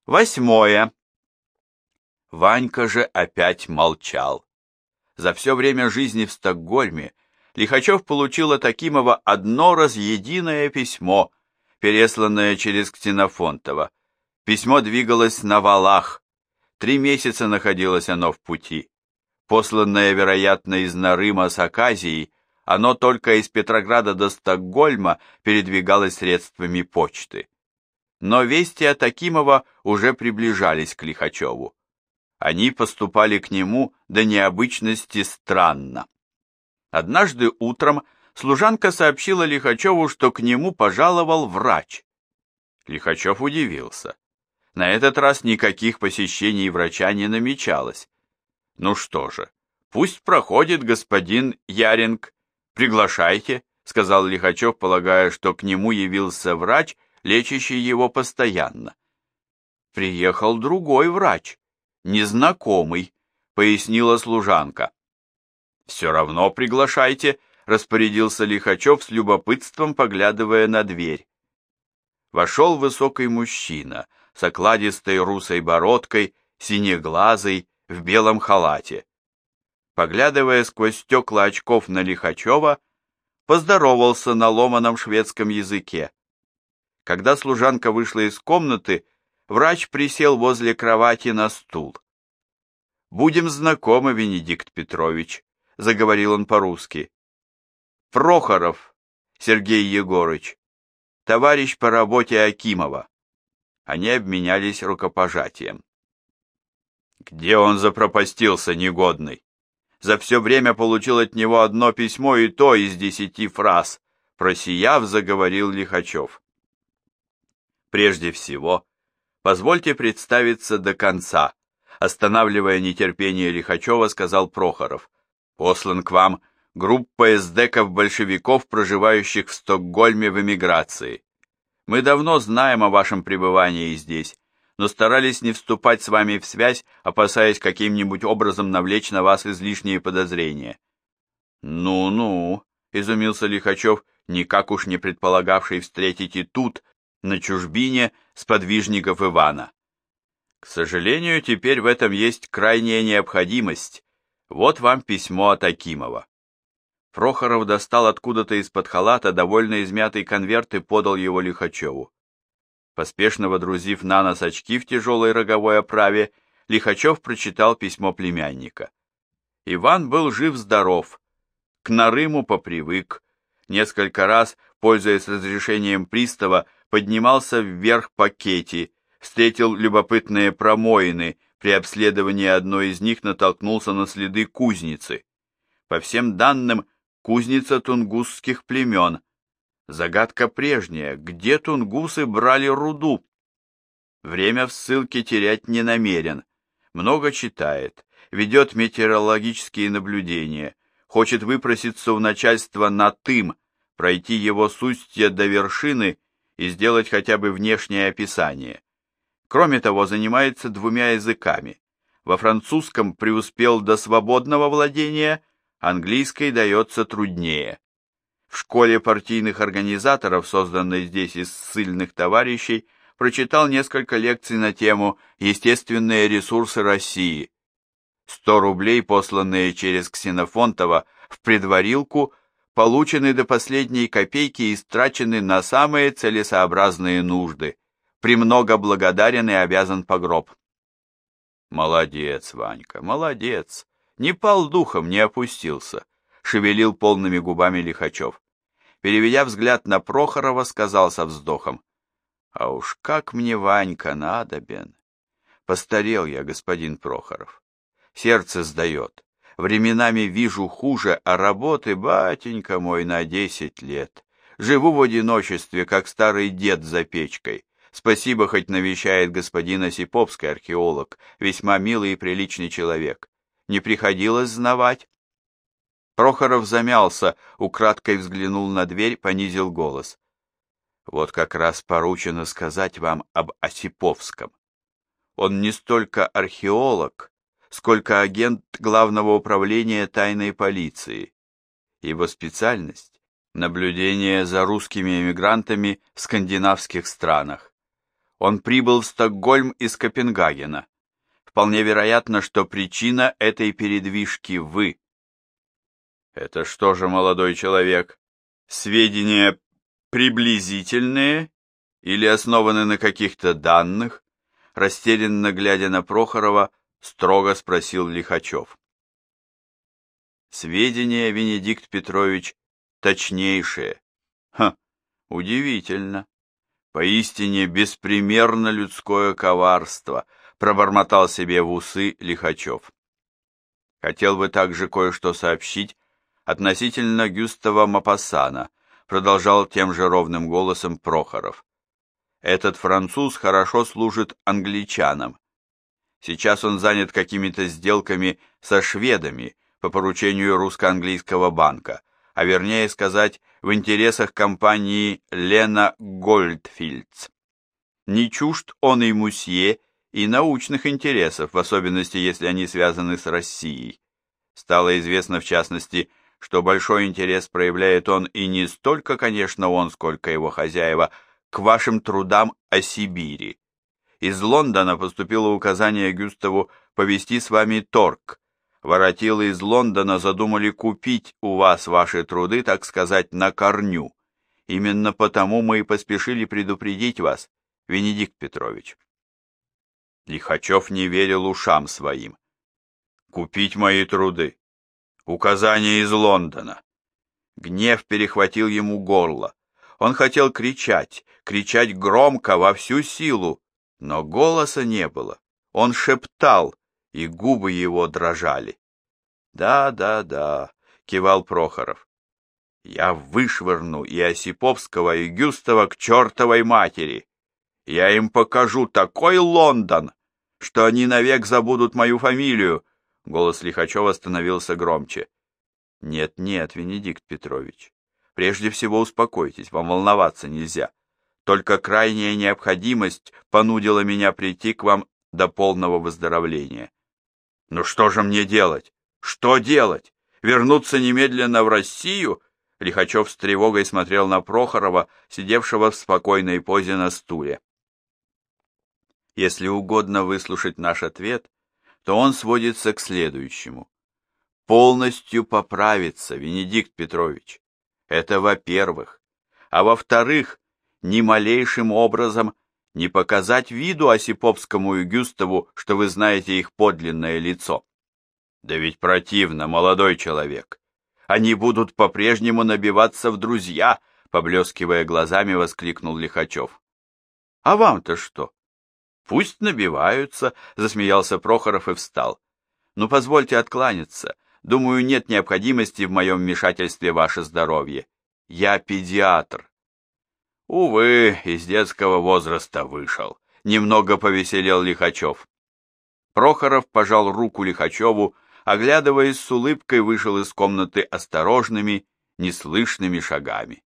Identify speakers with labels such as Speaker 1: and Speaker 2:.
Speaker 1: 8. Ванька же опять молчал. За все время жизни в Стокгольме Лихачев получил от Акимова одно разъединое письмо, пересланное через Ксенофонтова. Письмо двигалось на валах. 3 месяца находилось оно в пути. Посланное, вероятно, из Нарыма с Аказией, оно только из Петрограда до Стокгольма передвигалось средствами почты. Но вести от Акимова уже приближались к Лихачеву. Они поступали к нему до необычности странно. Однажды утром служанка сообщила Лихачеву, что к нему пожаловал врач. Лихачев удивился. На этот раз никаких посещений врача не намечалось. Ну что же, пусть проходит господин Яринг. Приглашайте, сказал Лихачев, полагая, что к нему явился врач, лечащий его постоянно. Приехал другой врач, незнакомый, пояснила служанка. Все равно приглашайте, распорядился Лихачев с любопытством, поглядывая на дверь. Вошел высокий мужчина с окладистой русой бородкой, синеглазый, в белом халате. Поглядывая сквозь стекла очков на Лихачева, поздоровался на ломаном шведском языке. Когда служанка вышла из комнаты, врач присел возле кровати на стул. «Будем знакомы, Венедикт Петрович», — заговорил он по-русски. «Прохоров Сергей Егорыч, товарищ по работе Акимова». Они обменялись рукопожатием. «Где он запропастился, негодный? За все время получил от него одно письмо, и то из 10 фраз», — просияв, заговорил Лихачев. «Прежде всего, позвольте представиться до конца», — останавливая нетерпение Лихачева, сказал Прохоров. «Послан к вам группа эсдеков-большевиков, проживающих в Стокгольме в эмиграции. Мы давно знаем о вашем пребывании здесь, но старались не вступать с вами в связь, опасаясь каким-нибудь образом навлечь на вас излишние подозрения». «Ну-ну», — изумился Лихачев, никак уж не предполагавший встретить и тут, на чужбине, сподвижников Ивана. «К сожалению, теперь в этом есть крайняя необходимость. Вот вам письмо от Акимова». Прохоров достал откуда-то из-под халата довольно измятый конверт и подал его Лихачеву. Поспешно водрузив на нос очки в тяжелой роговой оправе, Лихачев прочитал письмо племянника. Иван был жив-здоров, к Нарыму попривык, несколько раз, пользуясь разрешением пристава, поднимался вверх по Кети, встретил любопытные промоины, при обследовании одной из них натолкнулся на следы кузницы. По всем данным, кузница тунгусских племен. Загадка прежняя, где тунгусы брали руду? Время в ссылке терять не намерен. Много читает, ведет метеорологические наблюдения, хочет выпроситься у начальства на Тым, пройти его с устья до вершины и сделать хотя бы внешнее описание. Кроме того, занимается 2 языками. Во французском преуспел до свободного владения, английский дается труднее. В школе партийных организаторов, созданной здесь из ссыльных товарищей, прочитал несколько лекций на тему «Естественные ресурсы России». 100 рублей, посланные через Ксенофонтова в предварилку, получены до последней копейки и истрачены на самые целесообразные нужды. Премного благодарен и обязан по гроб. «Молодец, Ванька, молодец! Не пал духом, не опустился», — шевелил полными губами Лихачев. Переведя взгляд на Прохорова, сказал со вздохом: «А уж как мне Ванька надобен! Постарел я, господин Прохоров. Сердце сдает. Временами вижу хуже, а работы, батенька мой, на 10 лет. Живу в одиночестве, как старый дед за печкой. Спасибо, хоть навещает господин Осиповский, археолог, весьма милый и приличный человек. Не приходилось знавать?» Прохоров замялся, украдкой взглянул на дверь, понизил голос. «Вот как раз поручено сказать вам об Осиповском. Он не столько археолог, сколько агент Главного управления тайной полиции. Его специальность — наблюдение за русскими эмигрантами в скандинавских странах. Он прибыл в Стокгольм из Копенгагена. Вполне вероятно, что причина этой передвижки вы. Это что же, молодой человек, сведения приблизительные или основаны на каких-то данных? Растерянно глядя на Прохорова, строго спросил Лихачев. Сведения, Венедикт Петрович, точнейшие. Удивительно. Поистине беспримерно людское коварство, пробормотал себе в усы Лихачев. Хотел бы также кое-что сообщить относительно Гюстава Мопассана, продолжал тем же ровным голосом Прохоров. Этот француз хорошо служит англичанам. Сейчас он занят какими-то сделками со шведами по поручению русско-английского банка, а вернее сказать, в интересах компании Лена Гольдфильдс. Не чужд он и мусье, и научных интересов, в особенности, если они связаны с Россией. Стало известно, в частности, что большой интерес проявляет он и не столько, конечно, он, сколько его хозяева, к вашим трудам о Сибири. Из Лондона поступило указание Гюставу повести с вами торг. Воротилы из Лондона задумали купить у вас ваши труды, так сказать, на корню. Именно потому мы и поспешили предупредить вас, Венедикт Петрович. Лихачев не верил ушам своим. Купить мои труды. Указание из Лондона. Гнев перехватил ему горло. Он хотел кричать громко, во всю силу, но голоса не было. Он шептал, и губы его дрожали. Да, кивал Прохоров. Я вышвырну и Осиповского, и Гюстава к чертовой матери. Я им покажу такой Лондон, что они навек забудут мою фамилию. Голос Лихачева становился громче. Нет, Венедикт Петрович, прежде всего успокойтесь, вам волноваться нельзя. Только крайняя необходимость понудила меня прийти к вам до полного выздоровления. Ну что же мне делать? Что делать? Вернуться немедленно в Россию? Лихачев с тревогой смотрел на Прохорова, сидевшего в спокойной позе на стуле. Если угодно выслушать наш ответ, то он сводится к следующему. Полностью поправиться, Венедикт Петрович. Это во-первых. А во-вторых, ни малейшим образом не показать виду Осиповскому и Гюставу, что вы знаете их подлинное лицо. Да ведь противно, молодой человек. Они будут по-прежнему набиваться в друзья, поблескивая глазами, воскликнул Лихачев. А вам-то что? Пусть набиваются, засмеялся Прохоров и встал. Ну, позвольте откланяться. Думаю, нет необходимости в моем вмешательстве в ваше здоровье. Я педиатр. Увы, из детского возраста вышел. Немного повеселел Лихачев. Прохоров пожал руку Лихачеву, оглядываясь с улыбкой, вышел из комнаты осторожными, неслышными шагами.